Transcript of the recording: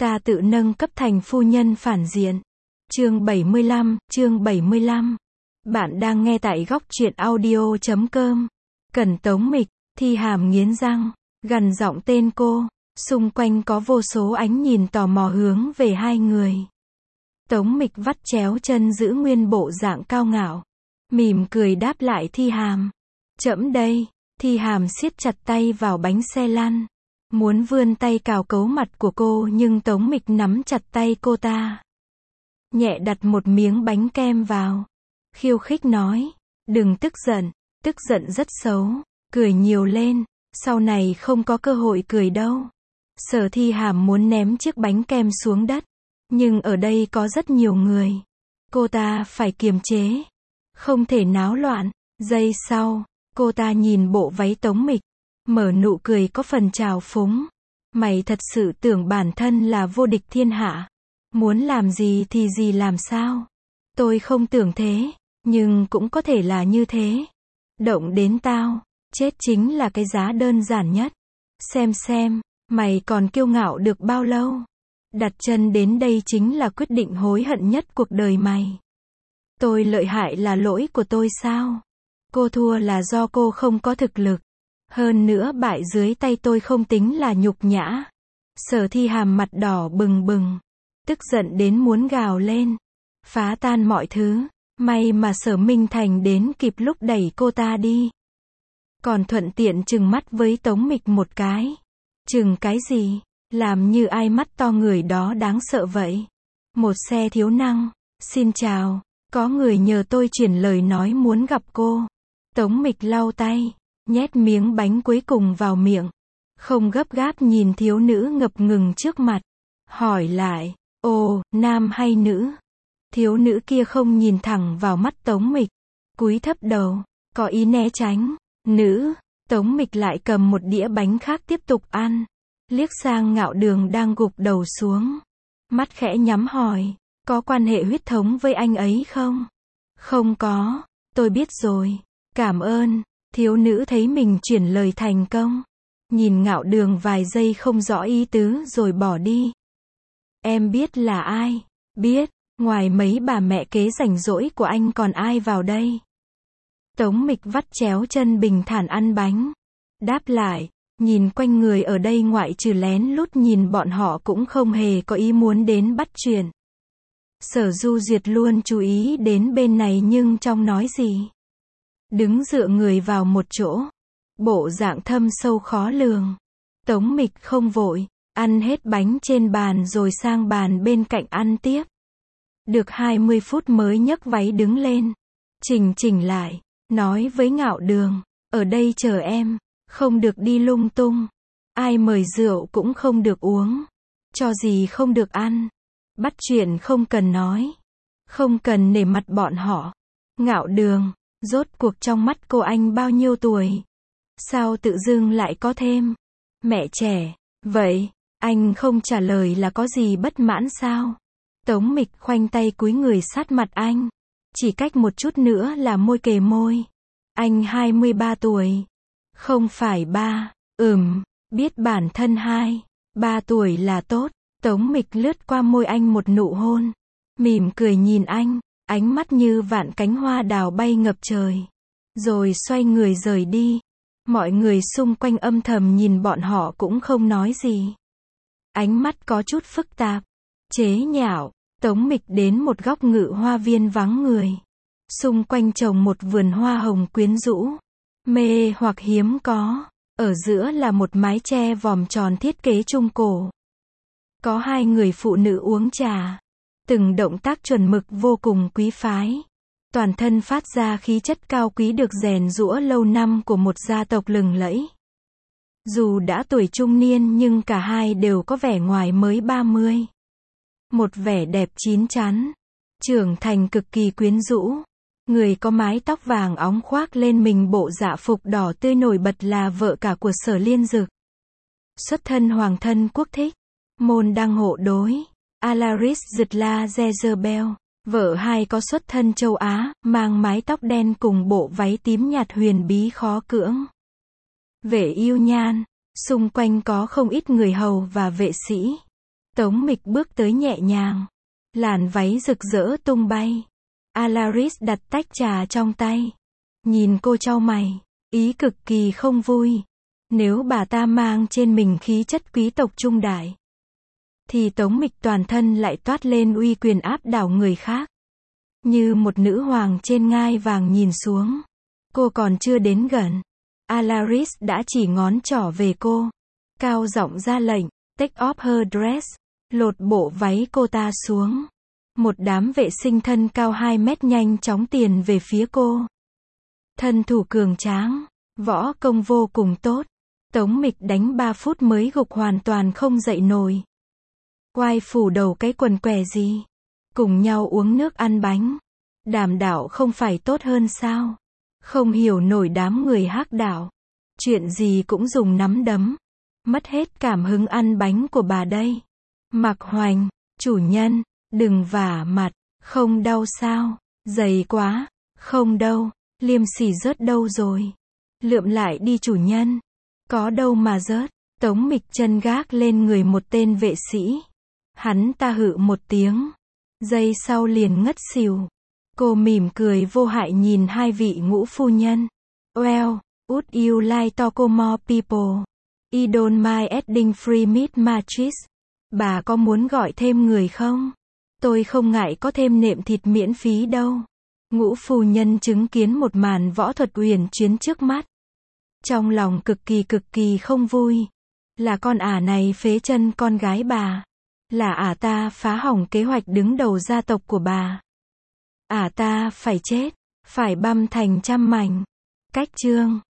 Ta tự nâng cấp thành phu nhân phản diện. Chương 75. Bạn đang nghe tại góc truyện audio.com. Cẩn Tống Mịch, Thi Hàm nghiến răng, gằn giọng tên cô. Xung quanh có vô số ánh nhìn tò mò hướng về hai người. Tống Mịch vắt chéo chân giữ nguyên bộ dạng cao ngạo. Mỉm cười đáp lại Thi Hàm. Trẫm đây. Thi Hàm siết chặt tay vào bánh xe lăn. Muốn vươn tay cào cấu mặt của cô nhưng Tống Mịch nắm chặt tay cô ta. Nhẹ đặt một miếng bánh kem vào. Khiêu khích nói. Đừng tức giận rất xấu. Cười nhiều lên. Sau này không có cơ hội cười đâu. Sở Thi Hàm muốn ném chiếc bánh kem xuống đất. Nhưng ở đây có rất nhiều người. Cô ta phải kiềm chế. Không thể náo loạn. Giây sau, cô ta nhìn bộ váy Tống Mịch. Mở nụ cười có phần trào phúng. Mày thật sự tưởng bản thân là vô địch thiên hạ. Muốn làm gì thì gì làm sao. Tôi không tưởng thế. Nhưng cũng có thể là như thế. Động đến tao. Chết chính là cái giá đơn giản nhất. Xem, mày còn kiêu ngạo được bao lâu. Đặt chân đến đây chính là quyết định hối hận nhất cuộc đời mày. Tôi lợi hại là lỗi của tôi sao? Cô thua là do cô không có thực lực. Hơn nữa bại dưới tay tôi không tính là nhục nhã. Sở Thi Hàm mặt đỏ bừng bừng. Tức giận đến muốn gào lên. Phá tan mọi thứ. May mà Sở Minh Thành đến kịp lúc đẩy cô ta đi. Còn thuận tiện trừng mắt với Tống Mịch một cái. Trừng cái gì? Làm như ai mắt to người đó đáng sợ vậy. Một xe thiếu năng. Xin chào. Có người nhờ tôi chuyển lời nói muốn gặp cô. Tống Mịch lau tay. Nhét miếng bánh cuối cùng vào miệng. Không gấp gáp nhìn thiếu nữ ngập ngừng trước mặt. Hỏi lại. Ồ, nam hay nữ? Thiếu nữ kia không nhìn thẳng vào mắt Tống Mịch. Cúi thấp đầu. Có ý né tránh. Nữ. Tống Mịch lại cầm một đĩa bánh khác tiếp tục ăn. Liếc sang Ngạo Đường đang gục đầu xuống. Mắt khẽ nhắm hỏi. Có quan hệ huyết thống với anh ấy không? Không có. Tôi biết rồi. Cảm ơn. Thiếu nữ thấy mình chuyển lời thành công. Nhìn Ngạo Đường vài giây không rõ ý tứ rồi bỏ đi. Em biết là ai? Biết. Ngoài mấy bà mẹ kế rảnh rỗi của anh còn ai vào đây? Tống Mịch vắt chéo chân bình thản ăn bánh. Đáp lại. Nhìn quanh người ở đây ngoại trừ lén lút nhìn bọn họ cũng không hề có ý muốn đến bắt chuyện. Sở Du Duyệt luôn chú ý đến bên này nhưng trong nói gì? Đứng dựa người vào một chỗ. Bộ dạng thâm sâu khó lường. Tống Mịch không vội. Ăn hết bánh trên bàn rồi sang bàn bên cạnh ăn tiếp. Được 20 phút mới nhấc váy đứng lên. Chỉnh lại. Nói với Ngạo Đường. Ở đây chờ em. Không được đi lung tung. Ai mời rượu cũng không được uống. Cho gì không được ăn. Bắt chuyện không cần nói. Không cần nể mặt bọn họ. Ngạo Đường. Rốt cuộc trong mắt cô anh bao nhiêu tuổi? Sao tự dưng lại có thêm? Mẹ trẻ. Vậy, anh không trả lời là có gì bất mãn sao? Tống Mịch khoanh tay cúi người sát mặt anh. Chỉ cách một chút nữa là môi kề môi. Anh 23 tuổi. Không phải 3. Biết bản thân 3 tuổi là tốt. Tống Mịch lướt qua môi anh một nụ hôn. Mỉm cười nhìn anh. Ánh mắt như vạn cánh hoa đào bay ngập trời. Rồi xoay người rời đi. Mọi người xung quanh âm thầm nhìn bọn họ cũng không nói gì. Ánh mắt có chút phức tạp. Chế nhạo. Tống Mịch đến một góc ngự hoa viên vắng người. Xung quanh trồng một vườn hoa hồng quyến rũ. Mê hoặc hiếm có. Ở giữa là một mái che vòm tròn thiết kế trung cổ. Có hai người phụ nữ uống trà. Từng động tác chuẩn mực vô cùng quý phái. Toàn thân phát ra khí chất cao quý được rèn giũa lâu năm của một gia tộc lừng lẫy. Dù đã tuổi trung niên nhưng cả hai đều có vẻ ngoài mới 30. Một vẻ đẹp chín chắn. Trưởng thành cực kỳ quyến rũ. Người có mái tóc vàng óng khoác lên mình bộ dạ phục đỏ tươi nổi bật là vợ cả của Sở Liên Dực. Xuất thân hoàng thân quốc thích. Môn đăng hộ đối. Alaris Dυτla Jezebel. Vợ hai có xuất thân châu Á, mang mái tóc đen cùng bộ váy tím nhạt huyền bí khó cưỡng. Vệ yêu nhan. Xung quanh có không ít người hầu và vệ sĩ. Tống Mịch bước tới nhẹ nhàng. Làn váy rực rỡ tung bay. Alaris đặt tách trà trong tay. Nhìn cô chau mày. Ý cực kỳ không vui. Nếu bà ta mang trên mình khí chất quý tộc trung đại, thì Tống Mịch toàn thân lại toát lên uy quyền áp đảo người khác. Như một nữ hoàng trên ngai vàng nhìn xuống. Cô còn chưa đến gần. Alaris đã chỉ ngón trỏ về cô. Cao giọng ra lệnh, take off her dress. Lột bộ váy cô ta xuống. Một đám vệ sinh thân cao 2 mét nhanh chóng tiền về phía cô. Thân thủ cường tráng, võ công vô cùng tốt. Tống Mịch đánh 3 phút mới gục hoàn toàn không dậy nổi. Quai phủ đầu cái quần què gì? Cùng nhau uống nước ăn bánh. Đàm đạo không phải tốt hơn sao? Không hiểu nổi đám người hắc đạo. Chuyện gì cũng dùng nắm đấm. Mất hết cảm hứng ăn bánh của bà đây. Mạc Hoành, chủ nhân, đừng vả mặt. Không đau sao? Dày quá. Không đâu. Liêm sỉ rớt đâu rồi? Lượm lại đi chủ nhân. Có đâu mà rớt. Tống Mịch chân gác lên người một tên vệ sĩ. Hắn ta hự một tiếng. Giây sau liền ngất xỉu. Cô mỉm cười vô hại nhìn hai vị ngũ phu nhân. Well, would you like to call more people? I don't mind adding free meat matrix. Bà có muốn gọi thêm người không? Tôi không ngại có thêm nệm thịt miễn phí đâu. Ngũ phu nhân chứng kiến một màn võ thuật uyển chuyển trước mắt. Trong lòng cực kỳ không vui. Là con ả này phế chân con gái bà. Là ả ta phá hỏng kế hoạch đứng đầu gia tộc của bà. Ả ta phải chết. Phải băm thành trăm mảnh. Cách chương